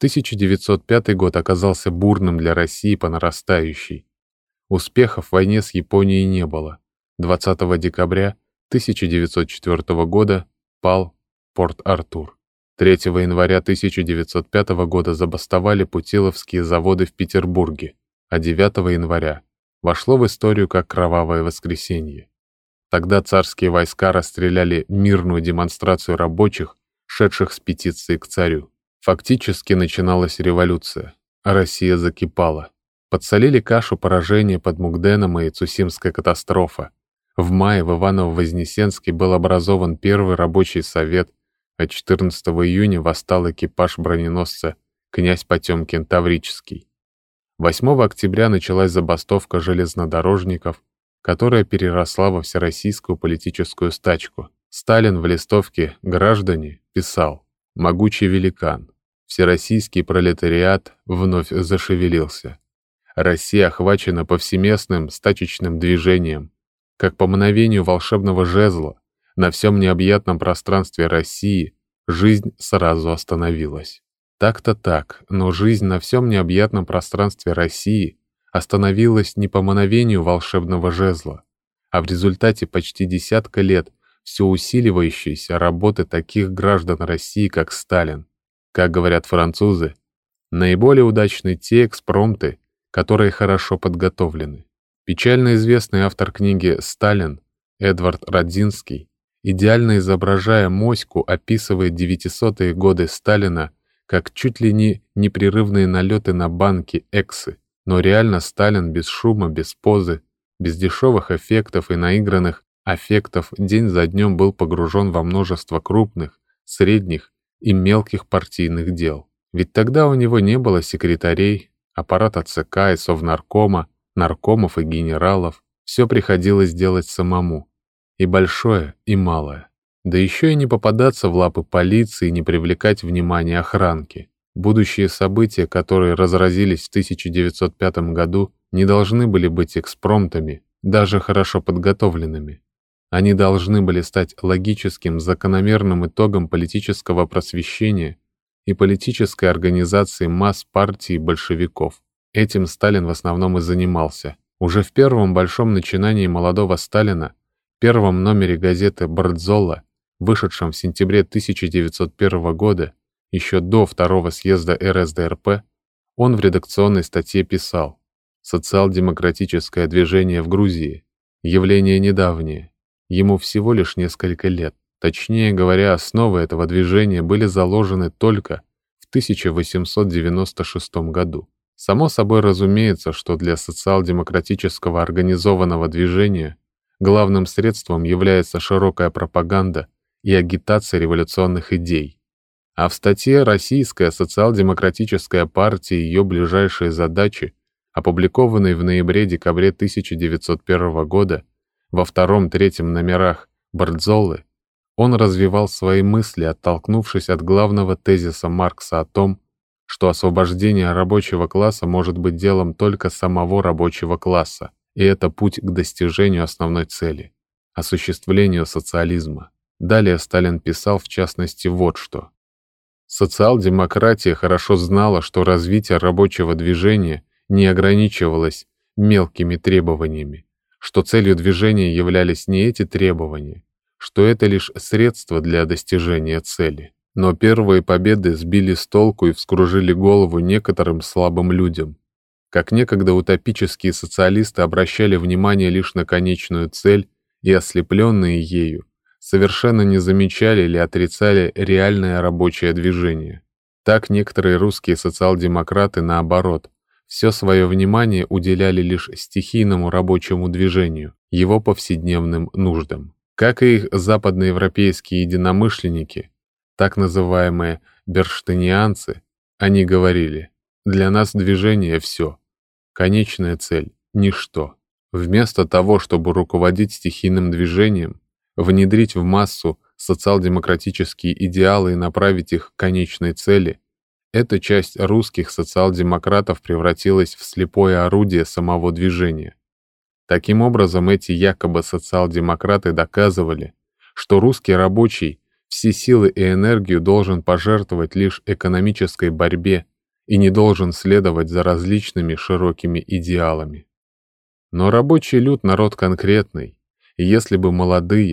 1905 год оказался бурным для России по нарастающей. Успехов в войне с Японией не было. 20 декабря 1904 года пал Порт-Артур. 3 января 1905 года забастовали путиловские заводы в Петербурге, а 9 января вошло в историю как Кровавое воскресенье. Тогда царские войска расстреляли мирную демонстрацию рабочих, шедших с петицией к царю. Фактически начиналась революция, а Россия закипала. Подсолили кашу поражения под Мугденом и Цусимская катастрофа. В мае в Иваново-Вознесенске был образован первый рабочий совет, а 14 июня восстал экипаж броненосца князь Потемкин Таврический. 8 октября началась забастовка железнодорожников, которая переросла во всероссийскую политическую стачку. Сталин в листовке «Граждане» писал: «Могучий великан, всероссийский пролетариат вновь зашевелился. Россия охвачена повсеместным стачечным движением. Как по мановению волшебного жезла, на всем необъятном пространстве России жизнь сразу остановилась». Так-то так, но жизнь на всем необъятном пространстве России остановилась не по мановению волшебного жезла, а в результате почти десятка лет все усиливающейся работы таких граждан России, как Сталин. Как говорят французы, наиболее удачны те экспромты, которые хорошо подготовлены. Печально известный автор книги «Сталин» Эдвард Радзинский, идеально изображая моську, описывает 900-е годы Сталина как чуть ли не непрерывные налеты на банки Эксы. Но реально Сталин без шума, без позы, без дешевых эффектов и наигранных аффектов день за днем был погружен во множество крупных, средних и мелких партийных дел. Ведь тогда у него не было секретарей, аппарата ЦК и Совнаркома, наркомов и генералов. Все приходилось делать самому. И большое, и малое. Да еще и не попадаться в лапы полиции, не привлекать внимание охранки. Будущие события, которые разразились в 1905 году, не должны были быть экспромтами, даже хорошо подготовленными. Они должны были стать логическим, закономерным итогом политического просвещения и политической организации масс партий большевиков. Этим Сталин в основном и занимался. Уже в первом большом начинании молодого Сталина, первом номере газеты «Бардзолла», вышедшем в сентябре 1901 года, еще до второго съезда РСДРП, он в редакционной статье писал: «Социал-демократическое движение в Грузии – явление недавнее, ему всего лишь несколько лет. Точнее говоря, основы этого движения были заложены только в 1896 году. Само собой разумеется, что для социал-демократического организованного движения главным средством является широкая пропаганда и агитация революционных идей. А в статье «Российская социал-демократическая партия и ее ближайшие задачи», опубликованной в ноябре-декабре 1901 года во втором-третьем номерах «Бардзоллы», он развивал свои мысли, оттолкнувшись от главного тезиса Маркса о том, что освобождение рабочего класса может быть делом только самого рабочего класса, и это путь к достижению основной цели – осуществлению социализма. Далее Сталин писал в частности вот что. Социал-демократия хорошо знала, что развитие рабочего движения не ограничивалось мелкими требованиями, что целью движения являлись не эти требования, что это лишь средство для достижения цели. Но первые победы сбили с толку и вскружили голову некоторым слабым людям. Как некогда утопические социалисты обращали внимание лишь на конечную цель и, ослепленные ею, совершенно не замечали или отрицали реальное рабочее движение. Так некоторые русские социал-демократы, наоборот, все свое внимание уделяли лишь стихийному рабочему движению, его повседневным нуждам. Как и их западноевропейские единомышленники, так называемые берштейнианцы, они говорили: «Для нас движение – все, конечная цель – ничто». Вместо того, чтобы руководить стихийным движением, внедрить в массу социал-демократические идеалы и направить их к конечной цели, эта часть русских социал-демократов превратилась в слепое орудие самого движения. Таким образом, эти якобы социал-демократы доказывали, что русский рабочий все силы и энергию должен пожертвовать лишь экономической борьбе и не должен следовать за различными широкими идеалами. Но рабочий люд — народ конкретный, и если бы молодые,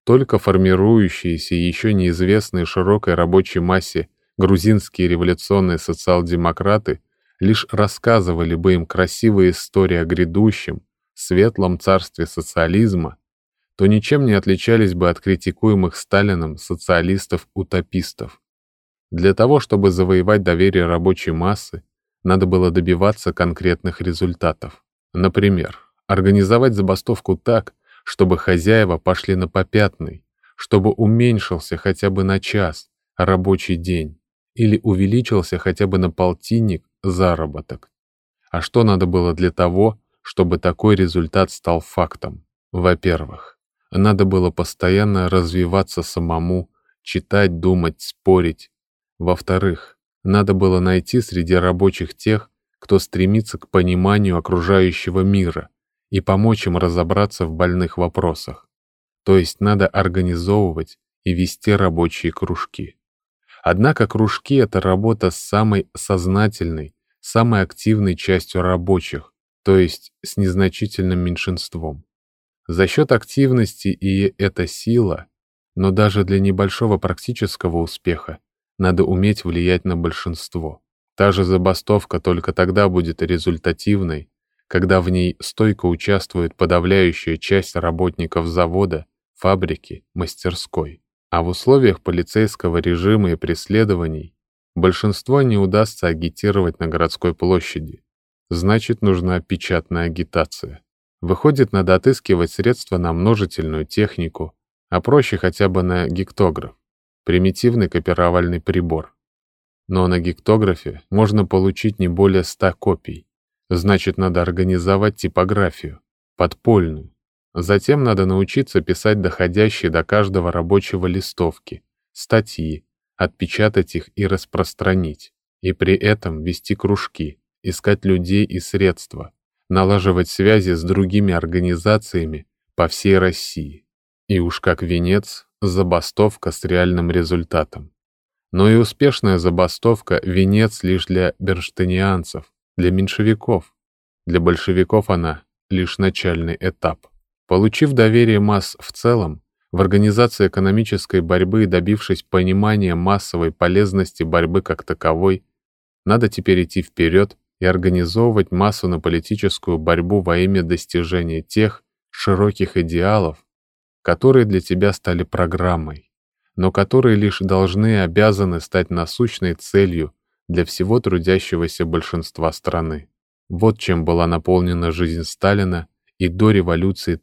Только формирующиеся и еще неизвестные широкой рабочей массе грузинские революционные социал-демократы лишь рассказывали бы им красивые истории о грядущем, светлом царстве социализма, то ничем не отличались бы от критикуемых Сталином социалистов-утопистов. Для того, чтобы завоевать доверие рабочей массы, надо было добиваться конкретных результатов. Например, организовать забастовку так, чтобы хозяева пошли на попятный, чтобы уменьшился хотя бы на час рабочий день или увеличился хотя бы на полтинник заработок. А что надо было для того, чтобы такой результат стал фактом? Во-первых, надо было постоянно развиваться самому, читать, думать, спорить. Во-вторых, надо было найти среди рабочих тех, кто стремится к пониманию окружающего мира, и помочь им разобраться в больных вопросах. То есть надо организовывать и вести рабочие кружки. Однако кружки — это работа с самой сознательной, самой активной частью рабочих, то есть с незначительным меньшинством. За счет активности и это сила, но даже для небольшого практического успеха надо уметь влиять на большинство. Та же забастовка только тогда будет результативной, когда в ней стойко участвует подавляющая часть работников завода, фабрики, мастерской. А в условиях полицейского режима и преследований большинство не удастся агитировать на городской площади. Значит, нужна печатная агитация. Выходит, надо отыскивать средства на множительную технику, а проще хотя бы на гектограф, примитивный копировальный прибор. Но на гектографе можно получить не более 100 копий. Значит, надо организовать типографию, подпольную. Затем надо научиться писать доходящие до каждого рабочего листовки, статьи, отпечатать их и распространить. И при этом вести кружки, искать людей и средства, налаживать связи с другими организациями по всей России. И уж как венец — забастовка с реальным результатом. Но и успешная забастовка — венец лишь для бернштейнианцев, для меньшевиков. Для большевиков она — лишь начальный этап. Получив доверие масс в целом, в организации экономической борьбы и добившись понимания массовой полезности борьбы как таковой, надо теперь идти вперед и организовывать массу на политическую борьбу во имя достижения тех широких идеалов, которые для тебя стали программой, но которые лишь должны и обязаны стать насущной целью для всего трудящегося большинства страны. Вот чем была наполнена жизнь Сталина и до революции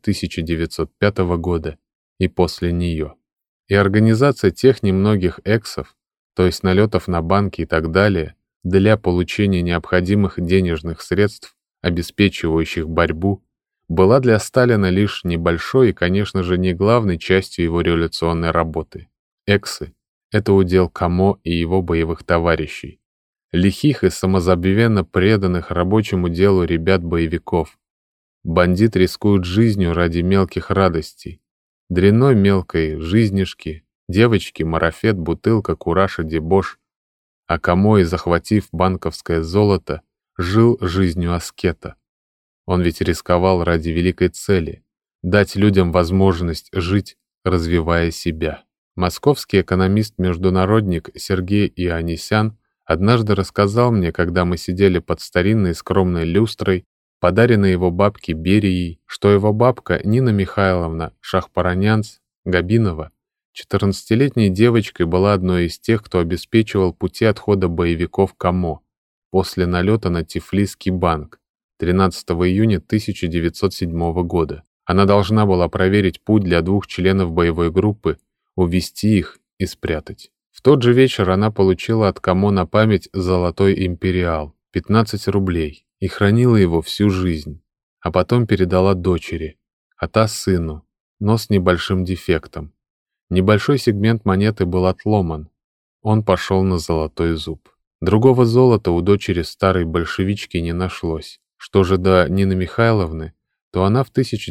1905 года, и после нее. И организация тех немногих эксов, то есть налетов на банки и так далее, для получения необходимых денежных средств, обеспечивающих борьбу, была для Сталина лишь небольшой и, конечно же, не главной частью его революционной работы. Эксы — это удел Камо и его боевых товарищей, лихих и самозабвенно преданных рабочему делу ребят-боевиков. Бандит рискует жизнью ради мелких радостей. Дрянной мелкой жизнишки, девочки, марафет, бутылка, кураж и дебош. А Камо, захватив банковское золото, жил жизнью аскета. Он ведь рисковал ради великой цели — дать людям возможность жить, развивая себя. Московский экономист-международник Сергей Ионисян однажды рассказал мне, когда мы сидели под старинной скромной люстрой, подаренной его бабке Берией, что его бабка Нина Михайловна Шахпаранянц-Габинова 14-летней девочкой была одной из тех, кто обеспечивал пути отхода боевиков Камо после налета на Тифлисский банк 13 июня 1907 года. Она должна была проверить путь для 2 членов боевой группы, увести их и спрятать. В тот же вечер она получила от Камо на память золотой империал, 15 рублей, и хранила его всю жизнь, а потом передала дочери, а та сыну, но с небольшим дефектом. Небольшой сегмент монеты был отломан, он пошел на золотой зуб. Другого золота у дочери старой большевички не нашлось. Что же до Нины Михайловны, то она в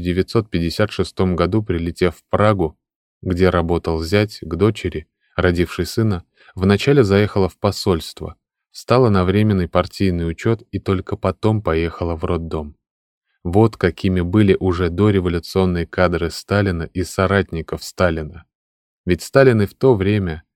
1956 году, прилетев в Прагу, где работал зять, к дочери, родившей сына, вначале заехала в посольство, встала на временный партийный учет и только потом поехала в роддом. Вот какими были уже дореволюционные кадры Сталина и соратников Сталина. Ведь Сталин и в то время